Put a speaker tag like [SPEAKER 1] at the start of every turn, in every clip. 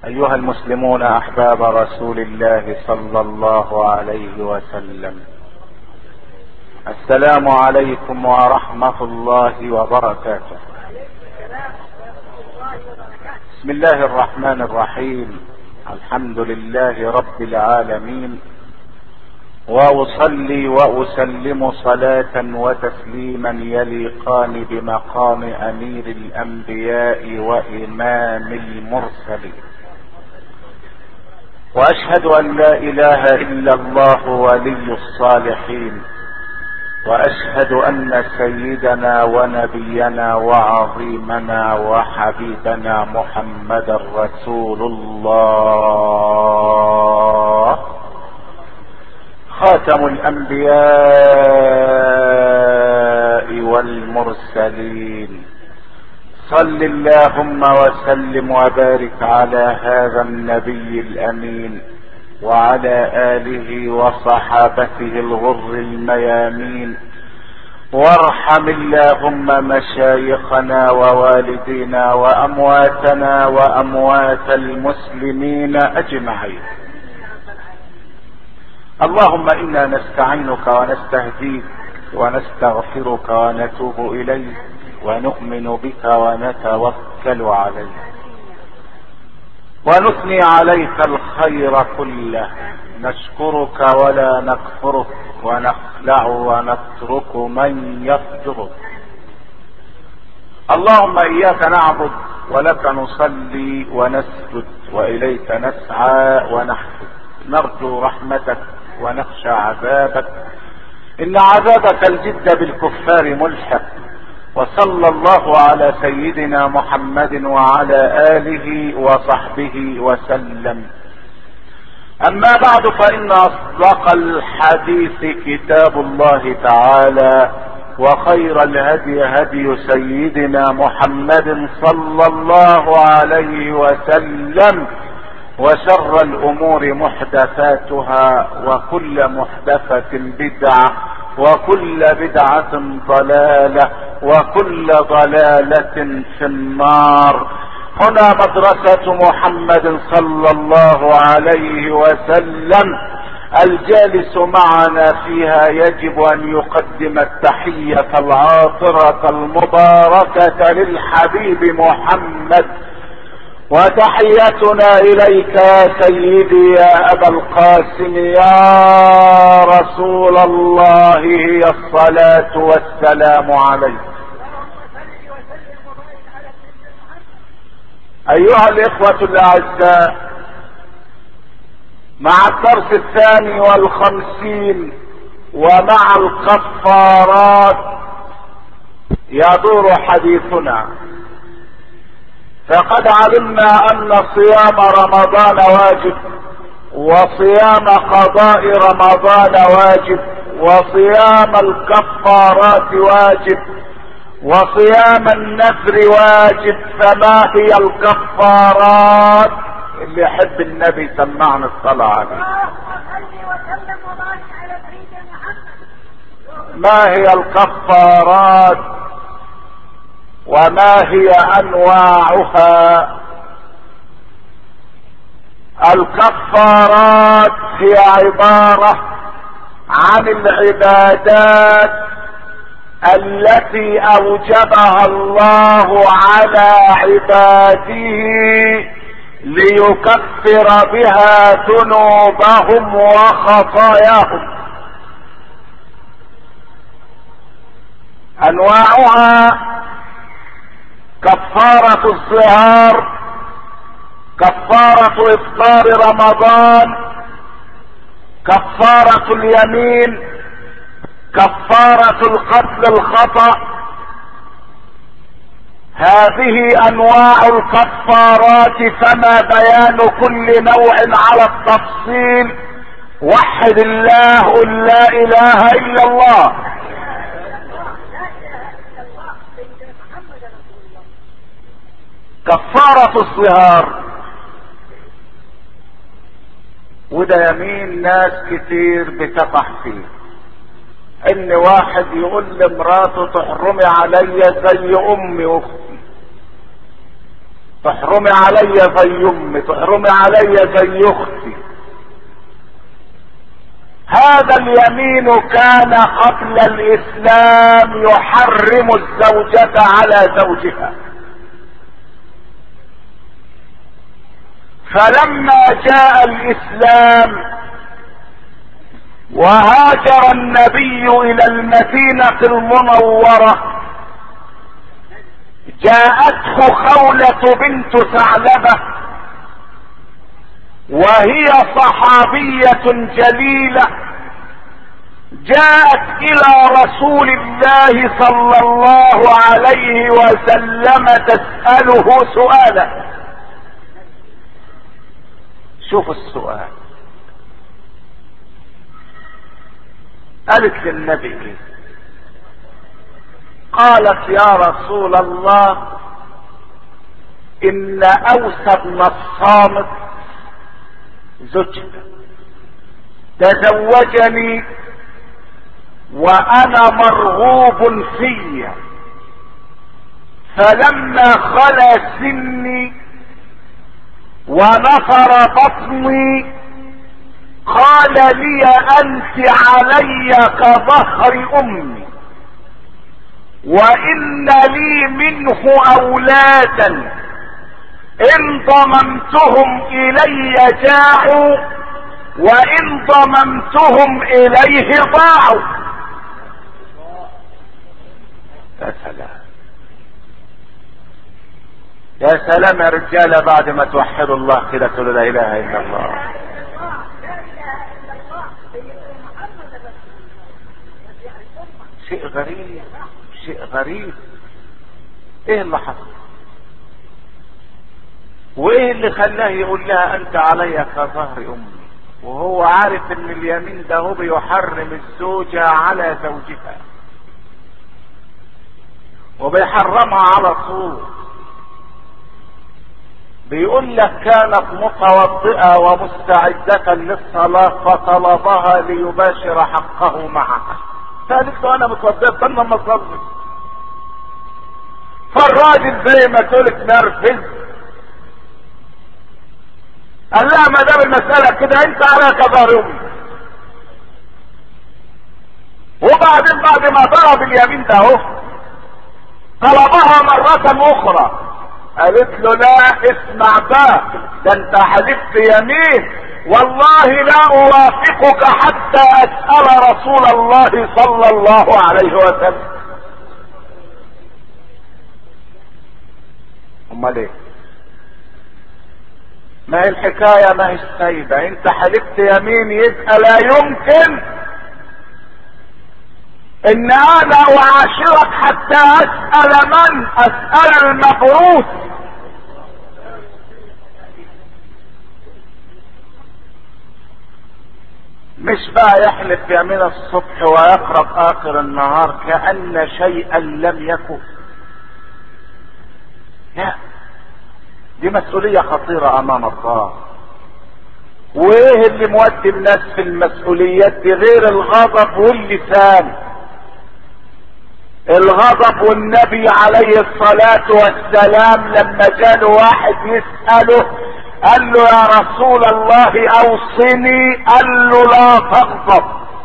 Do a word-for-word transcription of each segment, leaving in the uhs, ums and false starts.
[SPEAKER 1] أيها المسلمون أحباب رسول الله صلى الله عليه وسلم، السلام عليكم ورحمة الله وبركاته. بسم الله الرحمن الرحيم. الحمد لله رب العالمين، وأصلي وأسلم صلاة وتسليما يليقان بمقام أمير الأنبياء وإمام المرسلين، وأشهد أن لا إله إلا الله ولي الصالحين، وأشهد أن سيدنا ونبينا وعظيمنا وحبيبنا محمد رسول الله، خاتم الأنبياء والمرسلين. صل اللهم وسلم وبارك على هذا النبي الأمين وعلى آله وصحابته الغر الميامين، وارحم اللهم مشايخنا ووالدينا وأمواتنا وأموات المسلمين أجمعين. اللهم إنا نستعينك ونستهديك ونستغفرك ونتوب إليك ونؤمن بك ونتوكل عليك ونثني عليك الخير كله، نشكرك ولا نكفرك، ونخلع ونترك من يفجرك. اللهم إياك نعبد ولك نصلي ونسجد وإليك نسعى ونحفظ، نرجو رحمتك ونخشى عذابك، إن عذابك الجد بالكفار ملحق. وصلى الله على سيدنا محمد وعلى آله وصحبه وسلم. أما بعد، فإن أصدق الحديث كتاب الله تعالى، وخير الهدي هدي سيدنا محمد صلى الله عليه وسلم، وشر الأمور محدثاتها، وكل محدثة بدعة، وكل بدعة ضلالة، وكل ضلالة في النار. هنا مدرسة محمد صلى الله عليه وسلم، الجالس معنا فيها يجب أن يقدم التحية العاطرة المباركة للحبيب محمد، وتحيتنا إليك يا سيدي يا أبا القاسم يا رسول الله هي الصلاة والسلام عليك. أيها الإخوة الأعزاء، مع الدرس الثاني والخمسين ومع الكفارات يدور حديثنا. فقد علمنا أن صيام رمضان واجب، وصيام قضاء رمضان واجب، وصيام الكفارات واجب، وصيام النذر واجب. فما هي الكفارات؟ اللي يحب النبي سمعنا الصلاة عليه. ما هي الكفارات وما هي انواعها؟ الكفارات هي عبارة عن العبادات التي اوجبها الله على عباده ليكفر بها ذنوبهم وخطاياهم. انواعها: كفارة الظهار، كفارة افطار رمضان، كفارة اليمين، كفارة القتل الخطأ. هذه انواع الكفارات، فما بيان كل نوع على التفصيل. وحد الله، قل لا اله الا الله. كفارة الظهار، وده يمين ناس كتير بتقع فيه، ان واحد يقول لمراته تحرمي عليا زي امي واختي، تحرمي علي زي امي، تحرمي علي زي اختي. هذا اليمين كان قبل الاسلام يحرم الزوجة على زوجها، فلما جاء الاسلام وهاجر النبي الى المدينة المنورة، جاءته خولة بنت ثعلبة وهي صحابية جليلة، جاءت الى رسول الله صلى الله عليه وسلم تسأله سؤالا. شوف السؤال، قالت للنبي ايه؟ قالت يا رسول الله ان اوس بن الصامت زوجها تزوجني وانا مرغوب في، فلما خلا سني ونفر بطني قال لي انت علي كظهر امي، وان لي منه اولادا ان ضممتهم الي جاعوا وان ضممتهم اليه ضاعوا. يا سلام يا سلام يا رجاله، بعد ما توحدوا الله كده تقولوا لا اله الا الله. شيء غريب، شيء غريب. ايه اللي حصل؟ وايه اللي خلاه يقول لها انت علي كظهر امي وهو عارف ان اليمين ده هو بيحرم الزوجة على زوجها وبيحرمها على طول؟ بيقول لك كانت متوضئة ومستعدة للصلاة فطلبها ليباشر حقه معها، فقالت له انا متوضئة استنى لما اصلي. فالراجل زي ما تقول اتنرفز، قال لها ما دام المسألة كده انت على كظهر امي. وبعدين بعد ما ضرب اليمين ده اهو طلبها مرة اخرى، قالت له لا اسمع بقى، ده انت حلفت يمين والله لا اوافقك حتى اسأل رسول الله صلى الله عليه وسلم. امال ايه؟ ما هي الحكاية ما هي سايبة، انت حلفت يمين يبقى لا يمكن ان انا اعاشرك حتى اسأل من؟ اسأل المبعوث. مش بقى يحلف يمين الصبح ويقرب اخر النهار كأن شيئا لم يكن. لا، دي مسؤولية خطيرة امام الله. وايه اللي مودي الناس في المسؤوليات دي غير الغضب واللسان؟ الغضب، والنبي عليه الصلاة والسلام لما جاله واحد يسأله قال له يا رسول الله اوصني، قال له لا تغضب.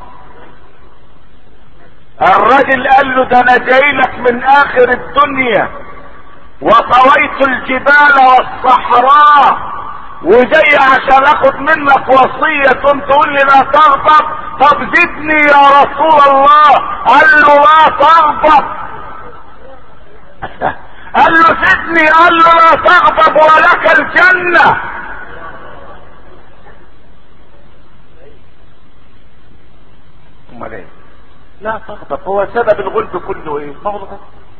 [SPEAKER 1] الرجل قال له ده انا جاي لك من اخر الدنيا وطويت الجبال والصحراء وجاي عشان اخد منك وصية تقول لي لا تغضب، طب زدني يا رسول الله. قال له لا تغضب. قال له زدني، قال له لا تغضب ولك الجنة. امال ايه؟ لا تغضب. هو سبب الغلب كله ايه؟ مغضب.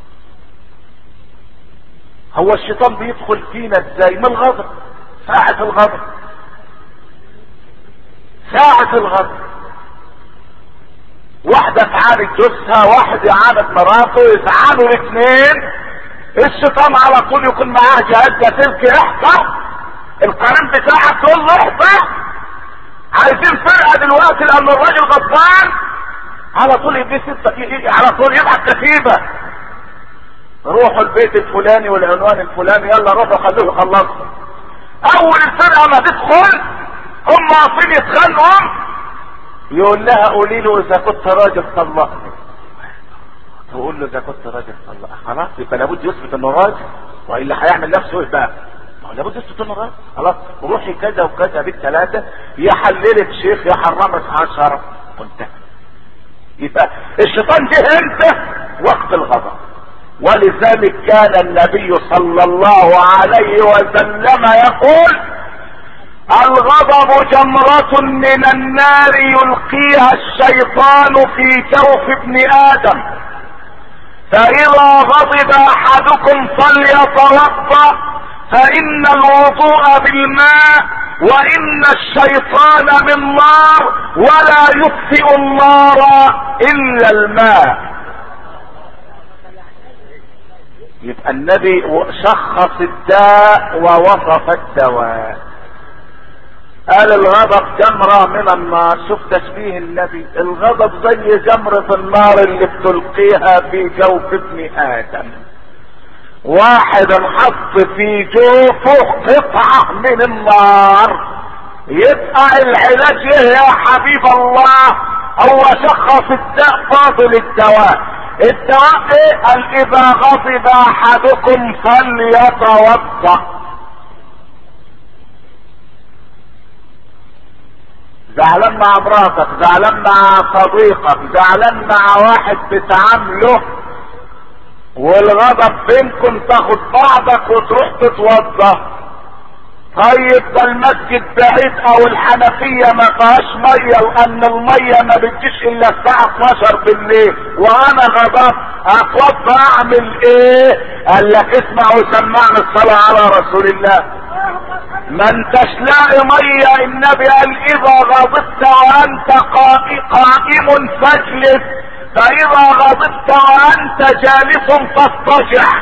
[SPEAKER 1] هو الشيطان بيدخل فينا ازاي؟ من الغضب. ساعة الغضب، ساعة الغضب واحدة تعاند جوزها، واحد يعاند مراته، يتعانوا الاثنين، الشيطان على طول يكون معاه جهاز لاسلكي احضر القرين بتاعك تقول له احضر، عايزين فرقة دلوقتي لان الراجل غضبان، على طول يبني ستة على طول يبعت كتيبة روحوا البيت الفلاني والعنوان الفلاني، يلا روحوا خلوه يخلصوا. اول الفرقه ما تدخل هم واقفين يتخانقوا، يقول لها قولي له اذا كنت راجل طلقني. تقول له اذا كنت راجل طلق، خلاص يبقى لابد يثبت انه راجل، والا هيعمل نفسه ايه بقى؟ لابد يثبت انه راجل. خلاص وروحي كذا وكذا بالثلاثه، يا حللت شيخ يا حرمت عشرة، وانتهى. يبقى الشيطان جه امتى؟ وقت الغضب. ولذلك كان النبي صلى الله عليه وسلم يقول: الغضب جمرة من النار يلقيها الشيطان في جوف ابن ادم، فاذا غضب احدكم فليتوضا فان الوضوء بالماء وان الشيطان من نار ولا يطفئ النار الا الماء. يبقى النبي شخص الداء ووصف الدواء. قال الغضب جمرة من النار. شوف تشبيه النبي، الغضب زي جمرة النار اللي بتلقيها في جوف ابن ادم. واحد انحط في جوفه قطعة من النار، يبقى العلاج ايه يا حبيب الله؟ هو شخص الداء فاضل الدواء. الدواء ايه؟ قال اذا غضب احدكم فليتوضا. زعلان مع مراتك، زعلان مع صديقك، زعلان مع واحد بتعامله، والغضب بينكم تاخد بعضك وتروح تتوضا. طيب ده المسجد بعيد او الحنفية ما فيهاش مية، وان المية ما بتجيش الا الساعة اتناشر بالليل، وانا غضبت اتوضا اعمل ايه؟ قال لك اسمع وسمعنا الصلاة على رسول الله. ما انتش لاقي مية، النبي قال اذا غضبت وانت قائم فاجلس، فاذا غضبت وانت جالس فاضطجع.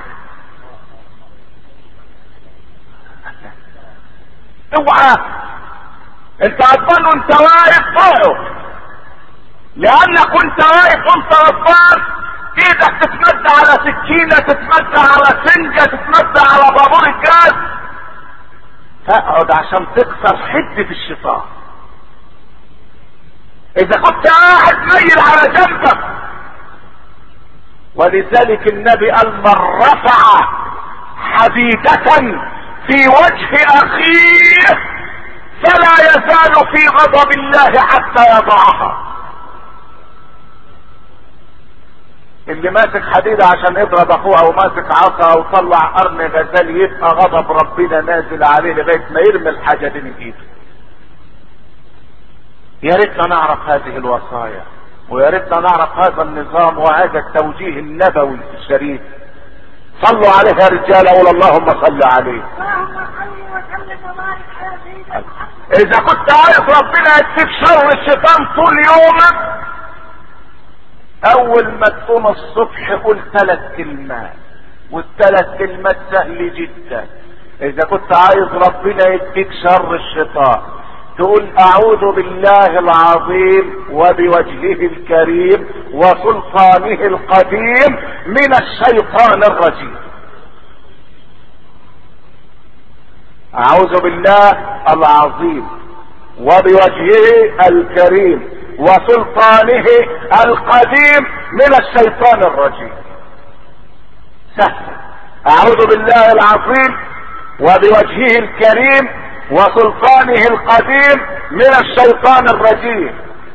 [SPEAKER 1] اوعى انت غضبان وانت واقف فوقه، لانك وانت واقف وانت غضبان ايدك تتمد على سكينة، تتمد على سنجة، تتمد على بابور الجاز، تقعد عشان تكسر حدة الشيطان. اذا كنت قاعد ميل على جنبك. ولذلك النبي قال: من رفع حديدة في وجه اخيه فلا يزال في غضب الله حتى يضعها. اللي ماسك حديدة عشان يضرب اخوه، او ماسك عصا او طلع قرن غزال، يبقى غضب ربنا نازل عليه لغاية ما يرمي الحاجة دي من ايده. يا ريتنا نعرف هذه الوصايا، ويا ريتنا نعرف هذا النظام وهذا التوجيه النبوي الشريف. صلوا عليه يا رجال، اقول اللهم صل عليه. اذا كنت عايز ربنا يكفيك شر الشيطان طول يومك، اول ما تقوم الصبح قول ثلاث كلمات، والثلاث كلمات سهل جدا. اذا كنت عايز ربنا يكفيك شر الشيطان تقول: اعوذ بالله العظيم وبوجهه الكريم وسلطانه القديم من الشيطان الرجيم. اعوذ بالله العظيم وبوجهه الكريم وسلطانه القديم من الشيطان الرجيم. سهل. اعوذ بالله العظيم وبوجهه الكريم وسلطانه القديم من الشيطان الرجيم.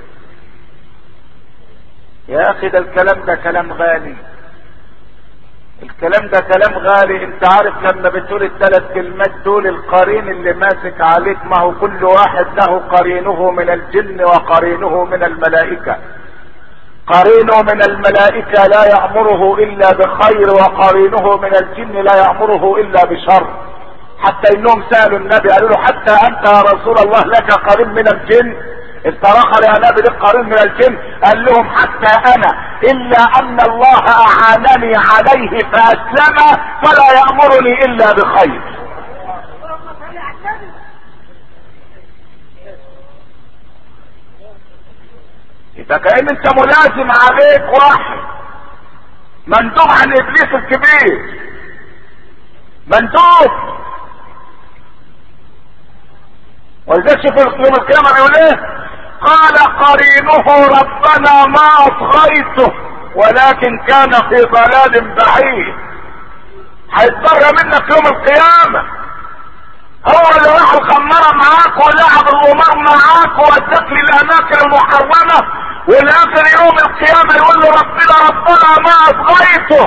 [SPEAKER 1] يا اخي ده الكلام ده كلام غالي، الكلام ده كلام غالي. انت عارف لما بتقول الثلاث كلمات دول، القرين اللي ماسك عليك، ما هو كل واحد له قرينه من الجن وقرينه من الملائكة. قرينه من الملائكة لا يأمره الا بخير، وقرينه من الجن لا يأمره الا بشر. حتى انهم سألوا النبي قالوا له: حتى انت يا رسول الله لك قرين من الجن؟ استراخر يا نبي لك قرين من الجن؟ قال لهم: حتى انا الا ان الله اعانني عليه فاسلم فلا يأمرني الا بخير. اذا كان انت ملازم عليك واحد مندوب عن ابليس الكبير، مندوب. ولذلك في يوم القيامة بيقول ايه؟ قال قرينه ربنا ما اطغيته ولكن كان في ضلال بعيد. هيتبرى منك يوم القيامة. هو اللي راح الخمارة معاك ولعب القمار معاك ووداك للاماكن المحرمة، والاخر يوم القيامة يقول له ربنا ربنا ما اطغيته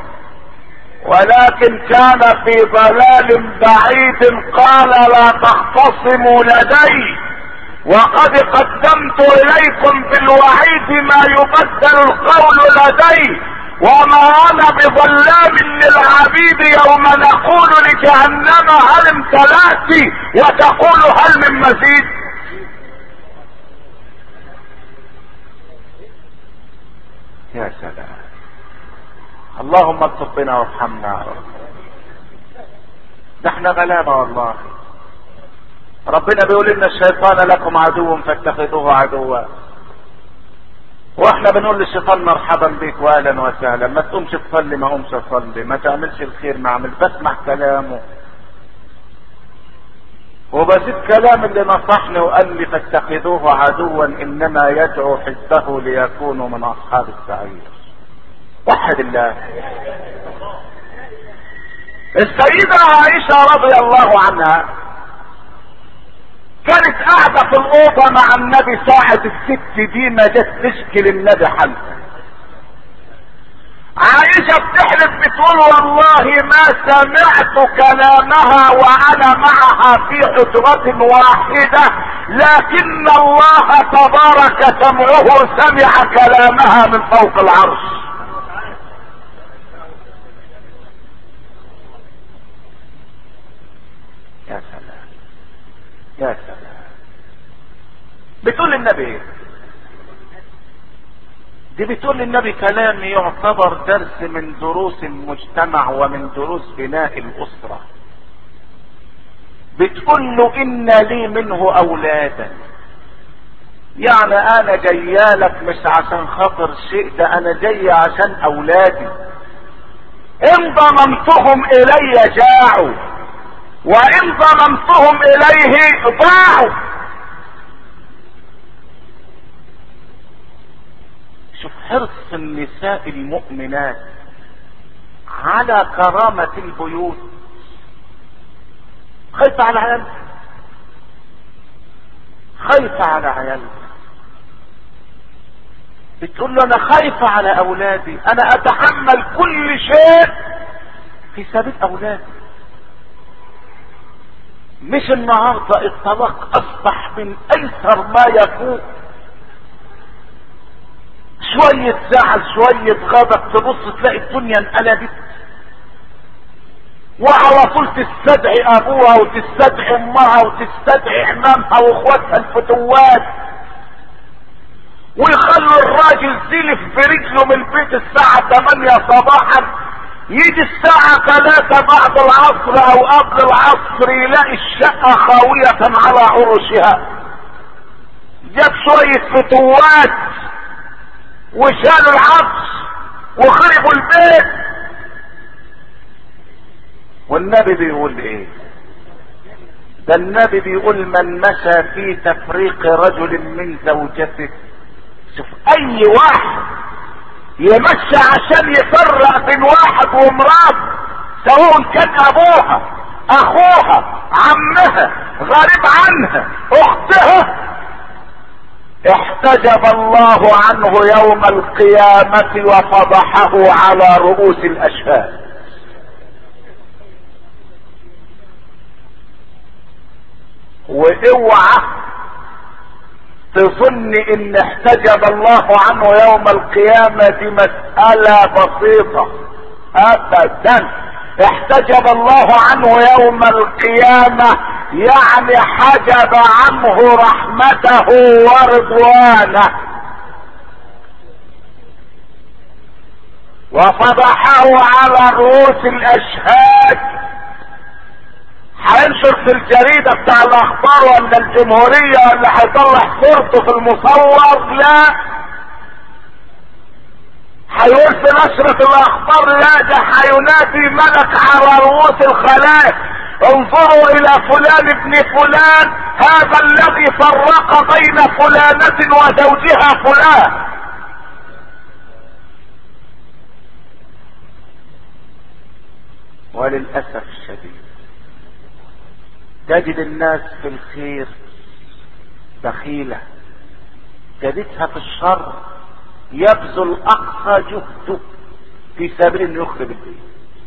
[SPEAKER 1] ولكن كان في ضلال بعيد. قال لا تختصموا لدي وقد قدمت اليكم بالوعيد ما يبدل القول لدي وما انا بظلام للعبيد يوم نقول لجهنم هل امتلأت وتقول هل من مزيد. يا سلام. اللهم الطف بنا وارحمنا يا رب. ده احنا غلابة والله. ربنا بيقول ان الشيطان لكم عدو فاتخذوه عدوا، واحنا بنقول للشيطان مرحبا بك واهلا وسهلا. ما تقومش تصلي ما قومش اصلي، ما تعملش الخير ما اعمل، بسمع كلامه وبزيد كلام اللي نصحني وقال لي فاتخذوه عدوا انما يدعو حزبه ليكونوا من اصحاب السعير. وحد الله. السيدة عائشة رضي الله عنها كانت قاعدة في الأوضة مع النبي ساعة الست دي ما جت تشكي للنبي حل. عائشة بتحلف بتقول والله ما سمعت كلامها وأنا معها في حجرة واحدة، لكن الله تبارك سمعه سمع كلامها من فوق العرش. يا سلام يا سلام. بتقول للنبي، دي بتقول للنبي كلام يعتبر درس من دروس المجتمع ومن دروس بناء الأسرة. بتقول له إن لي منه أولادا، يعني أنا جايالك مش عشان خاطر شيء، ده أنا جاي عشان أولادي. إن ضممتهم إلي جاعوا وإن ضممتهم إليه ضاعوا. شوف حرص النساء المؤمنات على كرامة البيوت. خايفة على عيالها، خايفة على عيالها. بتقول له انا خايفة على اولادي، انا اتحمل كل شيء في سبيل اولادي. مش النهاردة الطلاق اصبح من ايسر ما يكون. شوية زعل شوية غضب تبص تلاقي الدنيا انقلبت، وعلى طول تستدعي ابوها وتستدعي امها وتستدعي عمامها واخواتها الفتوات، ويخلوا الراجل زلف برجله من البيت الساعة ثمانية صباحا، يجي الساعة ثلاثة بعد العصر او قبل العصر يلاقي الشقة خاوية على عروشها. جاب شوية فتوات وشالوا العفش وخربوا البيت. والنبي بيقول ايه؟ ده النبي بيقول من مشى في تفريق رجل من زوجته. شوف اي واحد يمشي عشان يفرق بين واحد ومراته، سواء كان ابوها اخوها عمها غريب عنها اختها، احتجب الله عنه يوم القيامة وفضحه على رؤوس الاشهاد. واوعى تظن ان احتجب الله عنه يوم القيامة دي مسألة بسيطة ابدا. احتجب الله عنه يوم القيامة يعني حجب عنه رحمته ورضوانه وفضحه على رؤوس الاشهاد. هينشر في الجريدة بتاع الاخبار ولا الجمهورية ولا هيطلع صورته في المصور؟ لا، هيقول في نشرة الاخبار لا ده هينادي ملك على رؤوس الخلائق انظروا الى فلان ابن فلان هذا الذي فرق بين فلانة وزوجها فلان. وللأسف الشديد تجد الناس في الخير بخيلة، تجدها في الشر يبذل اقصى جهده في سبيل انه يخرب الدين.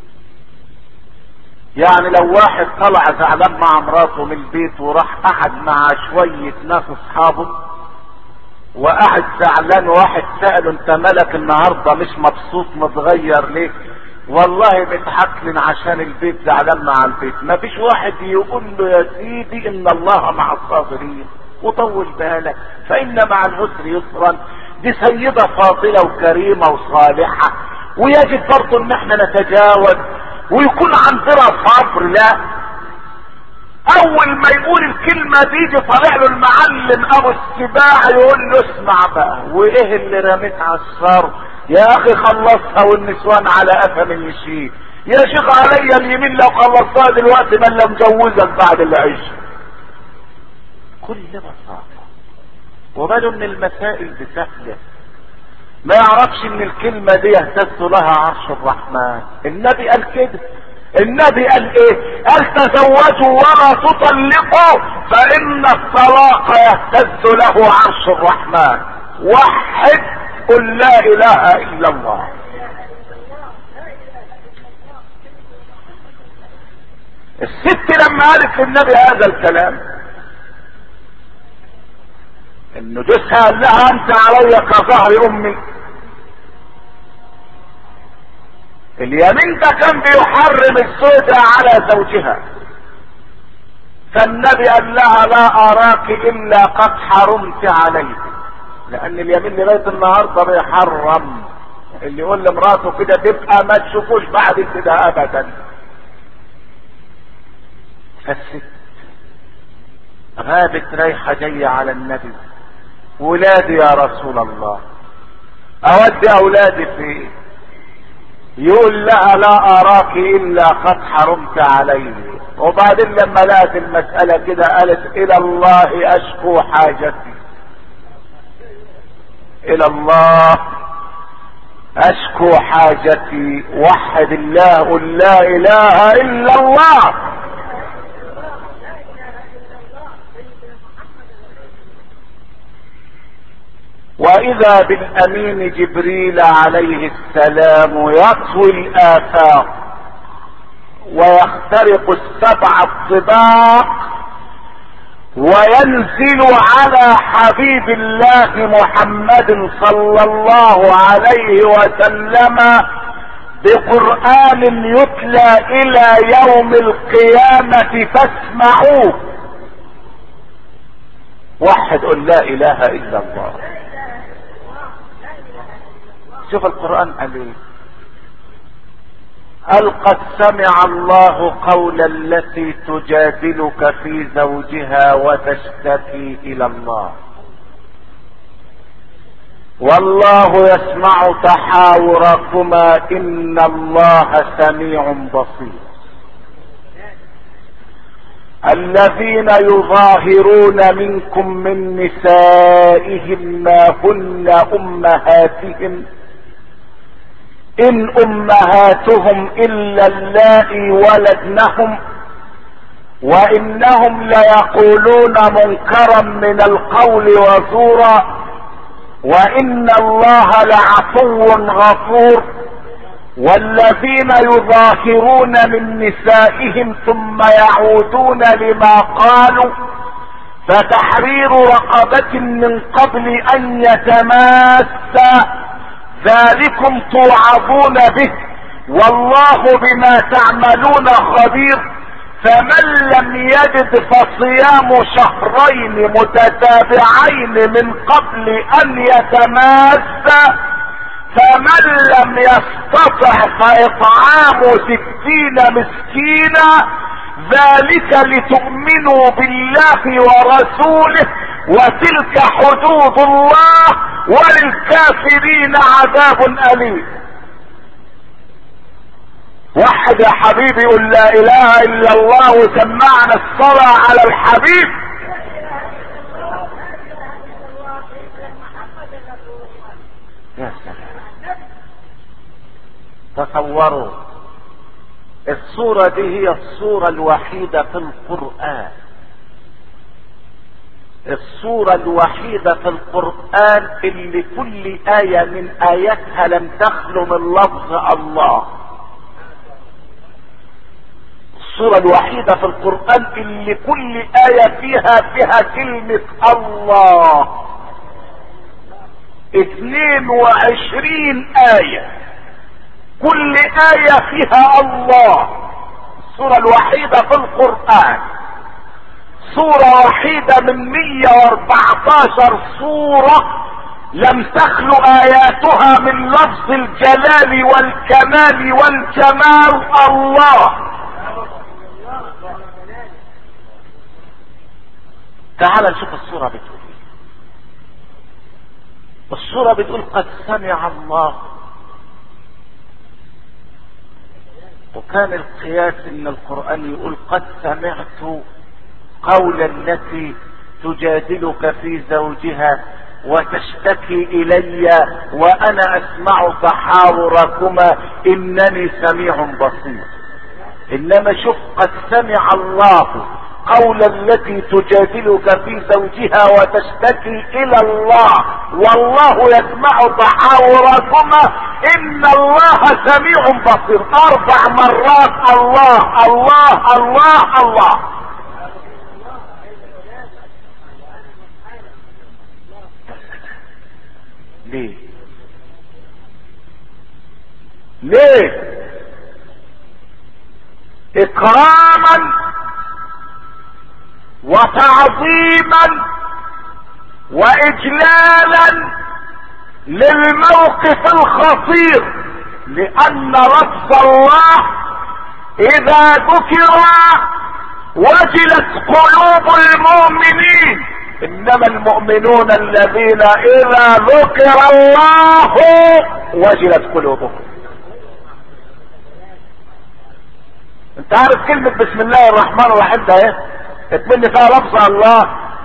[SPEAKER 1] يعني لو واحد طلع زعلان مع مراته من البيت وراح قعد مع شوية ناس اصحابه وقعد زعلان، واحد سأله انت مالك النهاردة مش مبسوط متغير ليه؟ والله متحكلن عشان البيت زعلان مع البيت. ما فيش واحد يقول له يا سيدي ان الله مع الصابرين وطول بالك فان مع العسر يسرا. دي سيدة فاضلة وكريمة وصالحة ويجب برضه ان احنا نتجاوز ويكون عندنا صبر. لا، اول ما يقول الكلمة دي يجي طالع له المعلم ابو السباع يقول له اسمع بقى وايه اللي رميت على الصار يا اخي خلصها والنسوان على قفا من يشيل. يا شيخ عليا اليمين لو خلصتها دلوقتي من لم جوزك بعد العيش. كل بساطة وبالوا ان المسائل بسهلة، ما يعرفش ان الكلمة دي يهتز لها عرش الرحمن. النبي قال كده، النبي قال ايه؟ قال تزوجوا ولا تطلقوا فان الطلاق يهتز له عرش الرحمن. وحد قل لا اله الا الله. الست لما قالت للنبي هذا الكلام انه جوزها قال لها انت علي كظهر امي، اليمين ده كان بيحرم الزوجة على زوجها، فالنبي قال لها لا اراك الا قد حرمت عليه، لان اليمين لغاية النهاردة بيحرم. اللي يقول لمراته كده تبقى ما تشوفوش بعد كده ابدا. فالست غابت رايحة جاية على النبي، ولادي يا رسول الله اودي اولادي فين؟ يقول لها لا اراك الا قد حرمت عليه. وبعدين لما لقت المسألة كده قالت الى الله اشكو حاجتي، الى الله اشكو حاجتي. وحد الله قل لا اله الا الله. واذا بالامين جبريل عليه السلام يطوي الافاق ويخترق السبع الطباق وينزل على حبيب الله محمد صلى الله عليه وسلم بقرآن يتلى الى يوم القيامة فاسمعوه. وحد قل لا اله الا الله. شوف القرآن قال ايه؟ قال قد سمع الله قول التي تجادلك في زوجها وتشتكي الى الله والله يسمع تحاوركما ان الله سميع بصير. الذين يظاهرون منكم من نسائهم ما هن امهاتهم ان امهاتهم الا اللائي ولدنهم وانهم ليقولون منكرا من القول وزورا وان الله لعفو غفور. والذين يظاهرون من نسائهم ثم يعودون لما قالوا فتحرير رقبة من قبل ان يتماسا ذلكم توعظون به والله بما تعملون خبير. فمن لم يجد فصيام شهرين متتابعين من قبل ان يتماسا فمن لم يستطع فاطعام ستين مسكينا ذلك لتؤمنوا بالله ورسوله وتلك حدود الله وللكافرين عذاب أليم. وحد يا حبيبي، قل لا اله الا الله وسمعنا الصلاة على الحبيب. يا سلام، تصوروا الصورة دي هي الصورة الوحيدة في القرآن، الصورة الوحيدة في القرآن اللي كل آية من آياتها لم تخلو من لفظ الله. الصورة الوحيدة في القرآن اللي كل آية فيها فيها كلمة الله. اثنين وعشرين آية كل آية فيها الله. الصورة الوحيدة في القرآن، صورة وحيدة من مية واربعتاشر صورة لم تخلو آياتها من لفظ الجلال والكمال والجمال الله. تعال نشوف الصورة بتقول ايه. الصورة بتقول قد سمع الله، وكان القياس ان القرآن يقول قد سمعت قول التي تجادلك في زوجها وتشتكي الي وانا اسمع تحاوركما انني سميع بصير. انما شوف قد سمع الله قول التي تجادلك في زوجها وتشتكي الى الله والله يسمع تحاوركما ان الله سميع بصير. اربع مرات الله الله الله الله. ليه ليه اكراما وتعظيما واجلالا للموقف الخطير، لان لفظ الله اذا ذكر وجلت قلوب المؤمنين، انما المؤمنون الذين اذا ذكر الله وجلت قلوبهم. انت عارف كلمة بسم الله الرحمن الرحيم ده ايه؟ اتمنى فيها لفظ الله.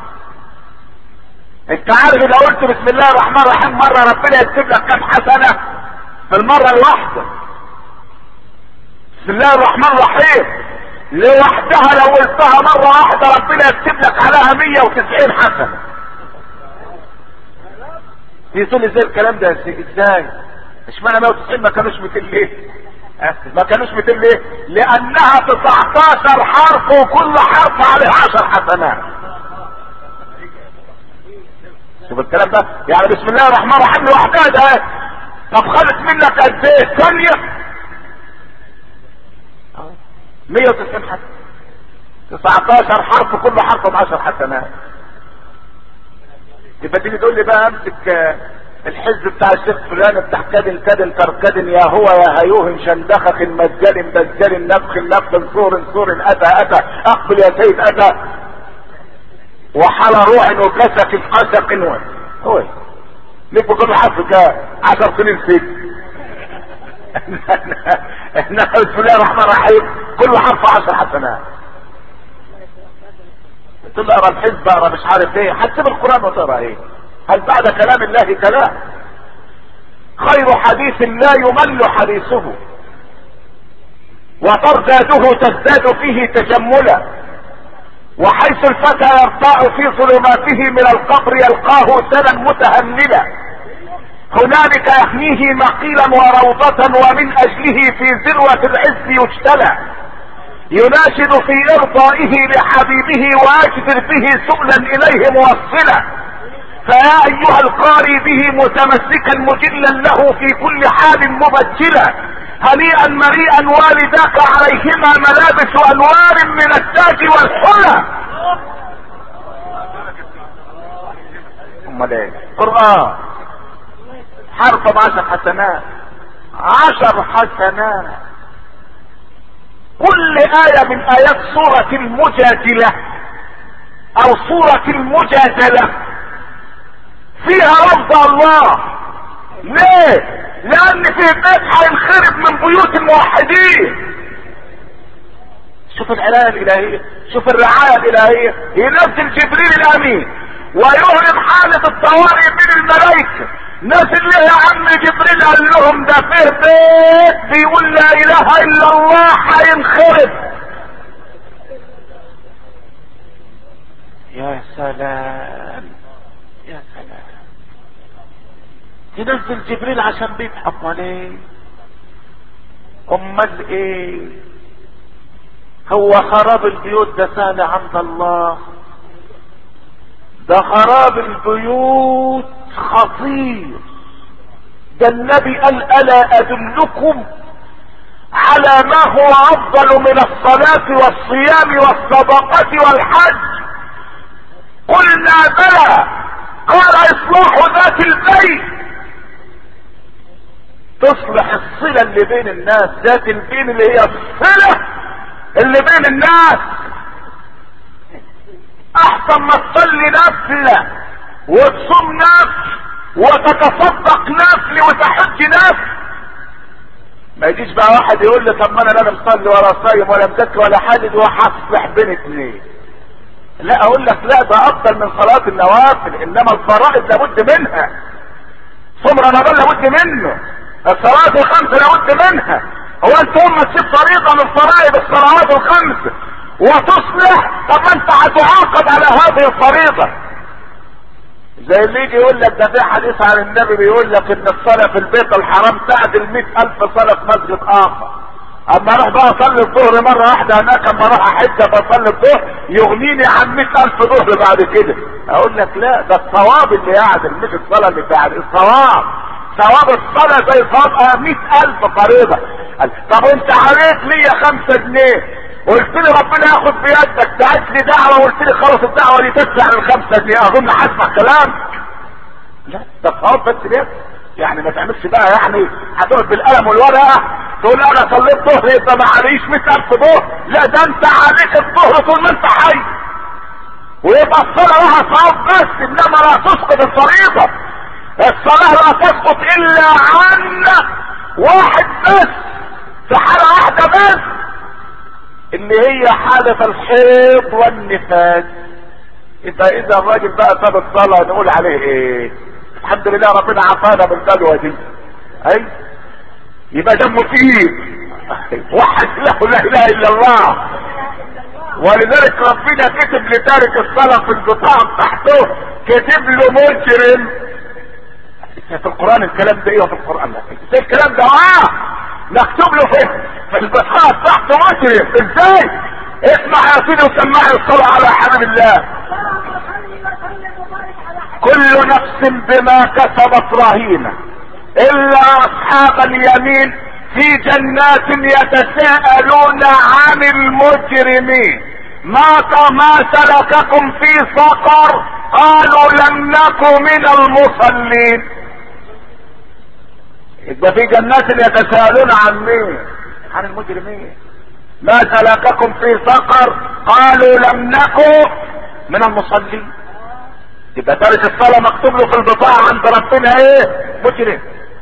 [SPEAKER 1] انت عارف اذا قلت بسم الله الرحمن الرحيم مرة ربنا يكتب لك كم حسنة في المرة الواحدة؟ بسم الله الرحمن الرحيم لوحدها لو قلتها مرة واحدة ربنا يكتب لك عليها مية وتسعين حسنة. يقول ازاي الكلام ده؟ ازاي؟ اشمعنى مية وتسعين ما كانوش ميتين ليه؟ ما كانوش ميتين ليه؟ لانها تسعتاشر حرف وكل حرف عليه عشر حسنات. شوف الكلام ده، يعني بسم الله الرحمن الرحيم لوحدها ده طب خدت منك قد ايه؟ ثانية مية وتسعين حسنة. تسعتاشر حرف كل حرف بعشر حسنات. يبقى تيجي تقول لي بقى امسك الحزب بتاع الشيخ فلان بتاع كادن كادن كركدن يا هو يا هيوه شندخخ مزجل مبزجل نفخ نفخ صور صور اتى اتى اقبل يا سيد اتى وحال روح وكسك قسق هو هو ليه كل حرف كام؟ عشر سنين سجن. احنا بسم الله الرحمن الرحيم كل حرف عشر حسنات. تقول اقرا الحزب اقرا مش عارف ايه، هتسيب القران وتقرا ايه؟ هل بعد كلام الله كلام؟ خير حديث لا يمل حديثه وترداده تزداد فيه تجملا، وحيث الفتى يرتاع في ظلماته من القبر يلقاه سنا متهللا، هنالك يحميه مقيلا وروضة ومن اجله في ذروة العز يجتلى، يناشد في ارضائه لحبيبه ويجدر به سؤلا اليه موصلا، فيا ايها القاري به متمسكا مجلا له في كل حال مبجلا، هنيئا مريئا والداك عليهما ملابس انوار من التاج والحلى. امال ايه؟ قرآن حرف بعشر حسنات، عشر حسنات. كل آية من آيات سورة المجادلة او سورة المجادلة فيها لفظ الله. ليه؟ لان في بيت هينخرب من بيوت الموحدين. شوف العناية الالهية، شوف الرعاية الالهية. ينزل جبريل الامين ويهرب حالة الطوارئ بين الملائكة. نزل ليه يا عم جبريل؟ قال لهم ده فيه بيت بيقول لا اله الا الله هينخرب. يا سلام يا سلام. ينزل جبريل عشان بيضحك عليه. امال ايه؟ هو خراب البيوت ده سهل عند الله؟ ده خراب البيوت خطير. ده النبي قال الا ادلكم على ما هو افضل من الصلاة والصيام والصدقة والحج؟ قلنا بلى. قال اصلاح ذات البيت. تصلح الصلة اللي بين الناس، ذات البين اللي هي الصلة اللي بين الناس. احسن ما تصلي نفلة وتصوم نفل وتتصدق نفل وتحج نفل. ما يجيش بقى واحد يقول لي طب ما انا لا مصلي ولا صايم ولا مزكي ولا حاجة وهصلح بين اتنين. لا اقول لك لا، ده افضل من صلاة النوافل. انما الفرائض لابد منها. صوم رمضان لابد منه. الصلاة الخمس لابد منها. هو انت هم تسيب طريقة من فرائض الصلوات الخمس وتصلح؟ طب ما انت هتعاقب على هذه الفريضة. زي اللي يجي يقول لك ده في حديث عن النبي بيقول لك ان الصلاة في البيت الحرام تعدل مئة الف صلاة في مسجد اخر. اما اروح بقى اصلي الظهر مرة واحدة هناك، اما اروح احج بصلي الظهر يغنيني عن مئة الف ظهر بعد كده. اقول لك لا، ده الثواب اللي يعدل مش الصلاة اللي تعدل. الثواب ثواب الصلاة زي ثواب مئة الف فريضة. طب انت عليك ليا خمسة جنيه، قلت لي ربنا ياخد بيدك، دعت لي دعوة وقلت لي خلص الدعوة دي تدفع الخمسة جنيه، اظن حسبك كلام؟ لا، ده ثواب بس ليه؟ يعني ما تعملش بقى يعني هتقعد بالقلم والورقة تقول انا صليت ظهر يبقى ما عليش مئة الف ظهر. لا، ده انت عليك الظهر طول ما انت حي، ويبقى الصلاة لها ثواب بس، انما لا تسقط الفريضة. الصلاة لا تسقط الا عن واحد بس، في حالة واحدة بس، اللي هي حالة الحيض والنفاس. اذا اذا الراجل بقى ساب الصلاة نقول عليه ايه؟ الحمد لله ربنا عافانا من البلوى دي. اي يبقى ده مفيد. وحد له لا اله الا الله. ولذلك ربنا كتب لتارك الصلاة في البطاقة بتاعته كتب له مجرم. في القرآن الكلام ده ايه؟ في القرآن ده ازاي الكلام ده؟ اه نكتب له في في البطاقة بتاعته مجرم. ازاي؟ اسمع يا سيدي وسمعني الصلاة على حبيب الله. كل نفس بما كسبت رهينة الا اصحاب اليمين في جنات يتساءلون عن المجرمين ما ما سلككم في سقر قالوا لم نكن من المصلين. يبقى في جنات يتساءلون عن مين؟ عن المجرمين. ما سلككم في سقر قالوا لم نكن من المصلين. يبقى تارك الصلاة مكتوب له في البطاقة عند ربنا ايه؟ مجرم.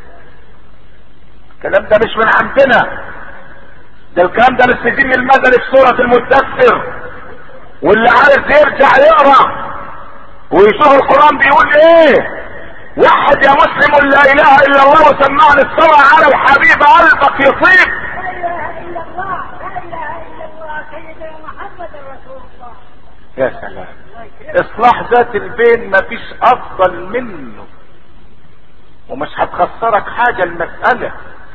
[SPEAKER 1] الكلام ده مش من عندنا، ده الكلام ده للسجين المدني في سورة المدثر. واللي عايز يرجع يقرأ ويشوف القرآن بيقول ايه. وحد يا مسلم لا اله الا الله وسمعني الصلاة على الحبيب قلبك يطيب.
[SPEAKER 2] لا اله الا الله لا اله الا الله سيدنا محمد رسول الله.
[SPEAKER 1] يا سلام. اصلاح ذات البين مفيش افضل منه، ومش هتخسرك حاجة المسألة.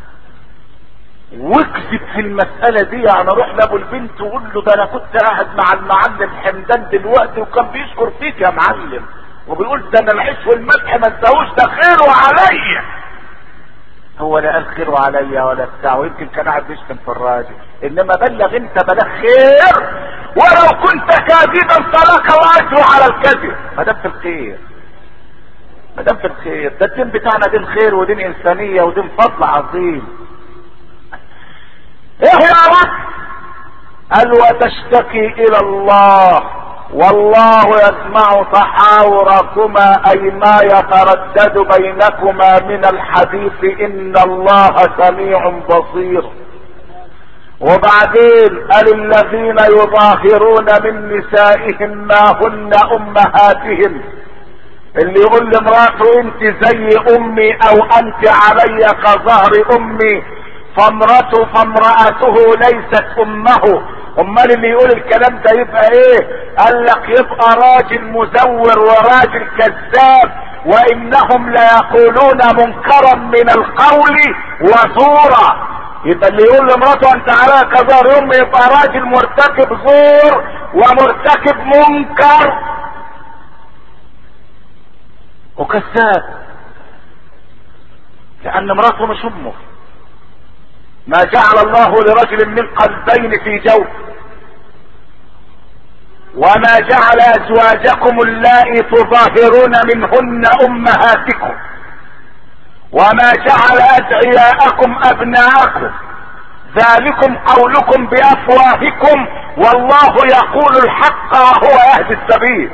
[SPEAKER 1] واكذب في المسألة دي، يعني روح لابو البنت وقول له ده انا كنت قاعد مع المعلم حمدان دلوقتي وكان بيشكر فيك يا معلم وبيقول ده انا العيش والملح ما انساهوش، ده خيره عليا. هو لا قال خيره عليا ولا بتاع، ويمكن كان قاعد بيشتم في الراجل. انما بلغ انت بلغ خير، ولو كنت كاذبا فلك الاجر على الكذب. ما دام في الخير، ما دام في الخير، ده الدين بتاعنا دين خير ودين انسانيه ودين فضل عظيم. ايه يا رب؟ قال وتشتكي الى الله والله يسمع تحاوركما اي ما يتردد بينكما من الحديث ان الله سميع بصير. وبعدين قال الذين يظاهرون من نسائهم ما هن امهاتهم، اللي يقول لامراته انت زي امي او انت علي كظهر امي فامرته فامرأته ليست امه. امال اللي يقول الكلام ده يبقى ايه؟ قال لك يبقى راجل مزور وراجل كذاب، وانهم ليقولون منكرا من القول وزورا. يبقى اللي يقول لمراته انت على كظهر امي يبقى راجل مرتكب زور ومرتكب منكر وكذاب، لان مراته مش امه. ما جعل الله لرجل من قلبين في جوف، وما جعل ازواجكم اللائي تظاهرون منهن امهاتكم، وما جعل ادعياءكم ابناءكم، ذلكم قولكم بافواهكم والله يقول الحق وهو يهدي السبيل.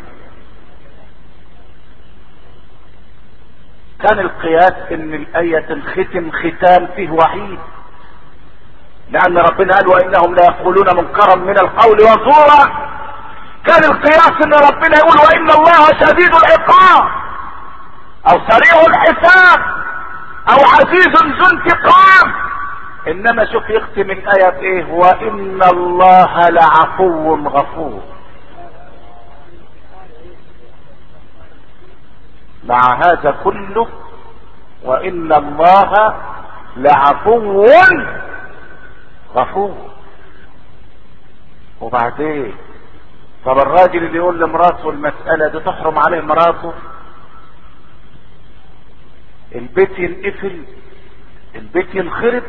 [SPEAKER 1] كان القياس ان الاية تنختم ختام فيه وعيد، لان ربنا قال وانهم لا يقولون منكرا من القول وزورا. كان القياس ان ربنا يقول وان الله شديد العقاب او سريع الحساب او عزيز ذو انتقام. انما شوف يختم الايه بايه؟ وان الله لعفو غفور. مع هذا كله وان الله لعفو غفور. وبعدين طب الراجل اللي يقول لمراته المسألة دي تحرم عليه مراته، البيت ينقفل، البيت ينخرب.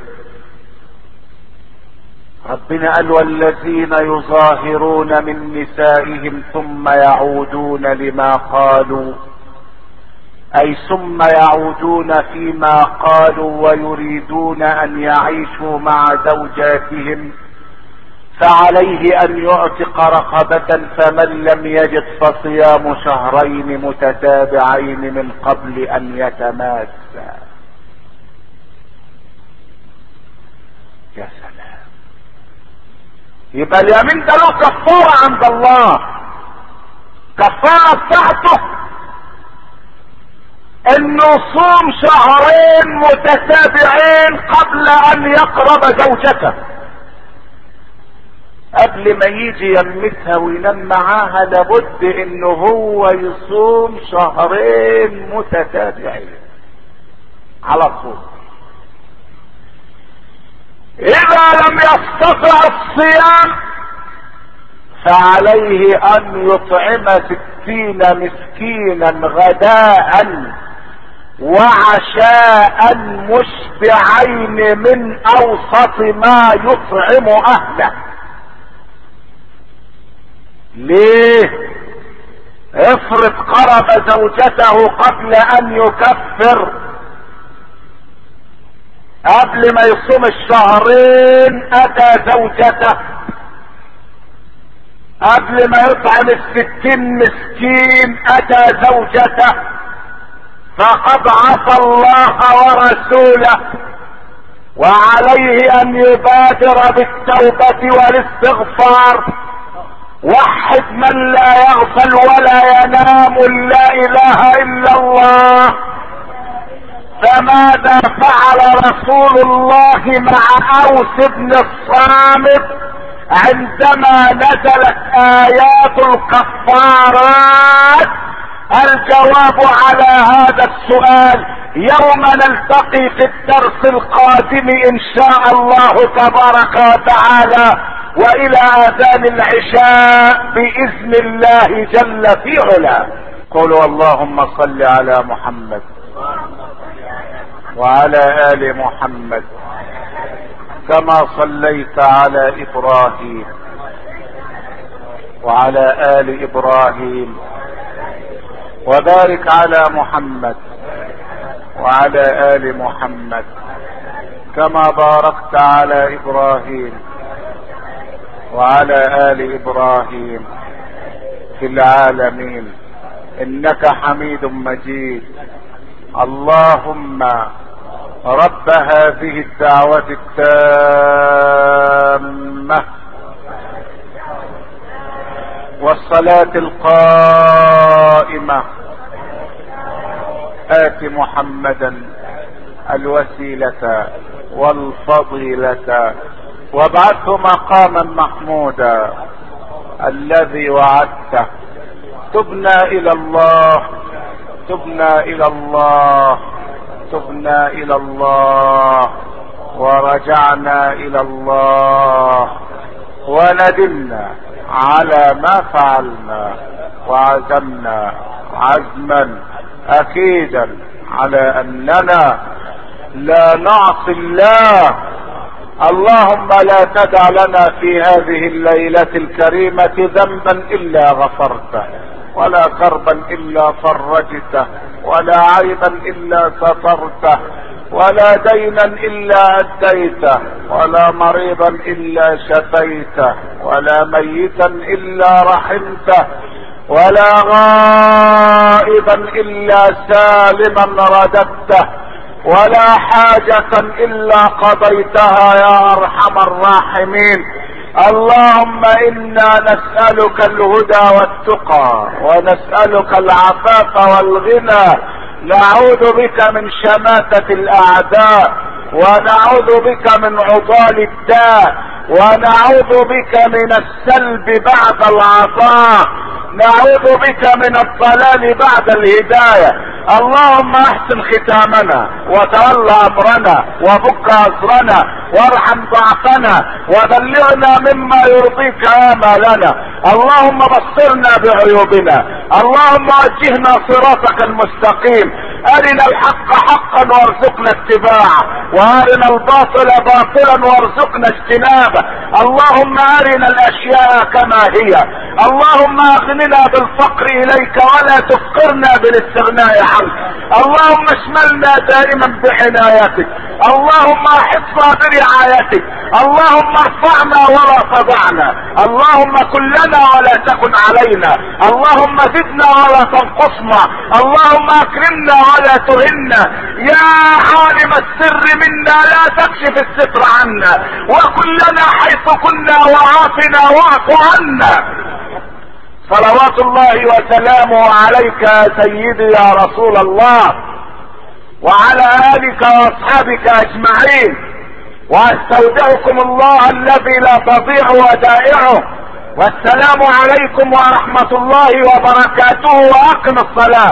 [SPEAKER 1] ربنا قال والذين يظاهرون من نسائهم ثم يعودون لما قالوا، اي ثم يعودون فيما قالوا ويريدون ان يعيشوا مع زوجاتهم فعليه ان يعتق رقبة، فمن لم يجد فصيام شهرين متتابعين من قبل ان يتماسا. يا سلام، يبقى اليمين ده له كفارة عند الله. كفارة بتاعته انه صوم شهرين متتابعين قبل ان يقرب زوجته. قبل ما يجي يمسها وينام معاها لابد انه هو يصوم شهرين متتابعين على طول. اذا لم يستطع الصيام فعليه ان يطعم ستين مسكينا غداء وعشاء مشبعين من اوسط ما يطعم اهله. ليه؟ افرض قرب زوجته قبل ان يكفر، قبل ما يصوم الشهرين اتى زوجته، قبل ما يطعم الستين مسكين اتى زوجته، فقد عصى الله ورسوله، وعليه ان يبادر بالتوبة والاستغفار. وحد من لا يغفل ولا ينام لا اله الا الله. فماذا فعل رسول الله مع اوس بن الصامت عندما نزلت ايات الكفارات؟ الجواب على هذا السؤال يوم نلتقي في الدرس القادم ان شاء الله تبارك وتعالى، والى اذان العشاء باذن الله جل في علاه. قولوا اللهم صل على محمد وعلى ال محمد كما صليت على ابراهيم وعلى ال ابراهيم، وبارك على محمد وعلى ال محمد كما باركت على ابراهيم وعلى ال ابراهيم في العالمين انك حميد مجيد. اللهم رب هذه الدعوة التامة والصلاة القائمة آت محمدا الوسيلة والفضيلة وابعثه مقاما محمودا الذي وعدته. تبنا الى الله تبنا الى الله تبنا الى الله ورجعنا الى الله وندمنا على ما فعلنا وعزمنا عزما اكيدا على اننا لا نعصي الله. اللهم لا تدع لنا في هذه الليلة الكريمة ذنبا الا غفرته، ولا كربا الا فرجته، ولا عيبا الا سترته، ولا دينا الا اديته، ولا مريضا الا شفيته، ولا ميتا الا رحمته، ولا غائبا الا سالما رددته، ولا حاجة الا قضيتها يا ارحم الراحمين. اللهم انا نسألك الهدى والتقى ونسألك العفاف والغنى، نعوذ بك من شماتة الاعداء، ونعوذ بك من عضال الداء، ونعوذ بك من السلب بعد العطاء، نعوذ بك من الضلال بعد الهداية. اللهم احسن ختامنا وتولى امرنا وفك اسرنا وارحم ضعفنا وبلغنا مما يرضيك امالنا. اللهم بصرنا بعيوبنا، اللهم وجهنا صراطك المستقيم. ارنا الحق حقا وارزقنا اتباعه، وارنا الباطل باطلا وارزقنا اجتنابه. اللهم ارنا الاشياء كما هي، اللهم اغننا بالفقر اليك ولا تفقرنا بالاستغناء عنك. اللهم اشملنا دائما بعنايتك، اللهم احفظنا برعايتك، اللهم ارفعنا ولا تضعنا، اللهم كن لنا ولا تكن علينا، اللهم زدنا ولا تنقصنا، اللهم اكرمنا ولا تهنا. يا عالم السر منا لا تكشف الستر عنا، وكن لنا حيث كنا وعافنا واعف عنا. صلوات الله وسلامه عليك يا سيدي يا رسول الله، وعلى آلك واصحابك اجمعين، واستودعكم الله الذي لا تضيع ودائعه. والسلام عليكم ورحمة الله وبركاته، واقم الصلاة.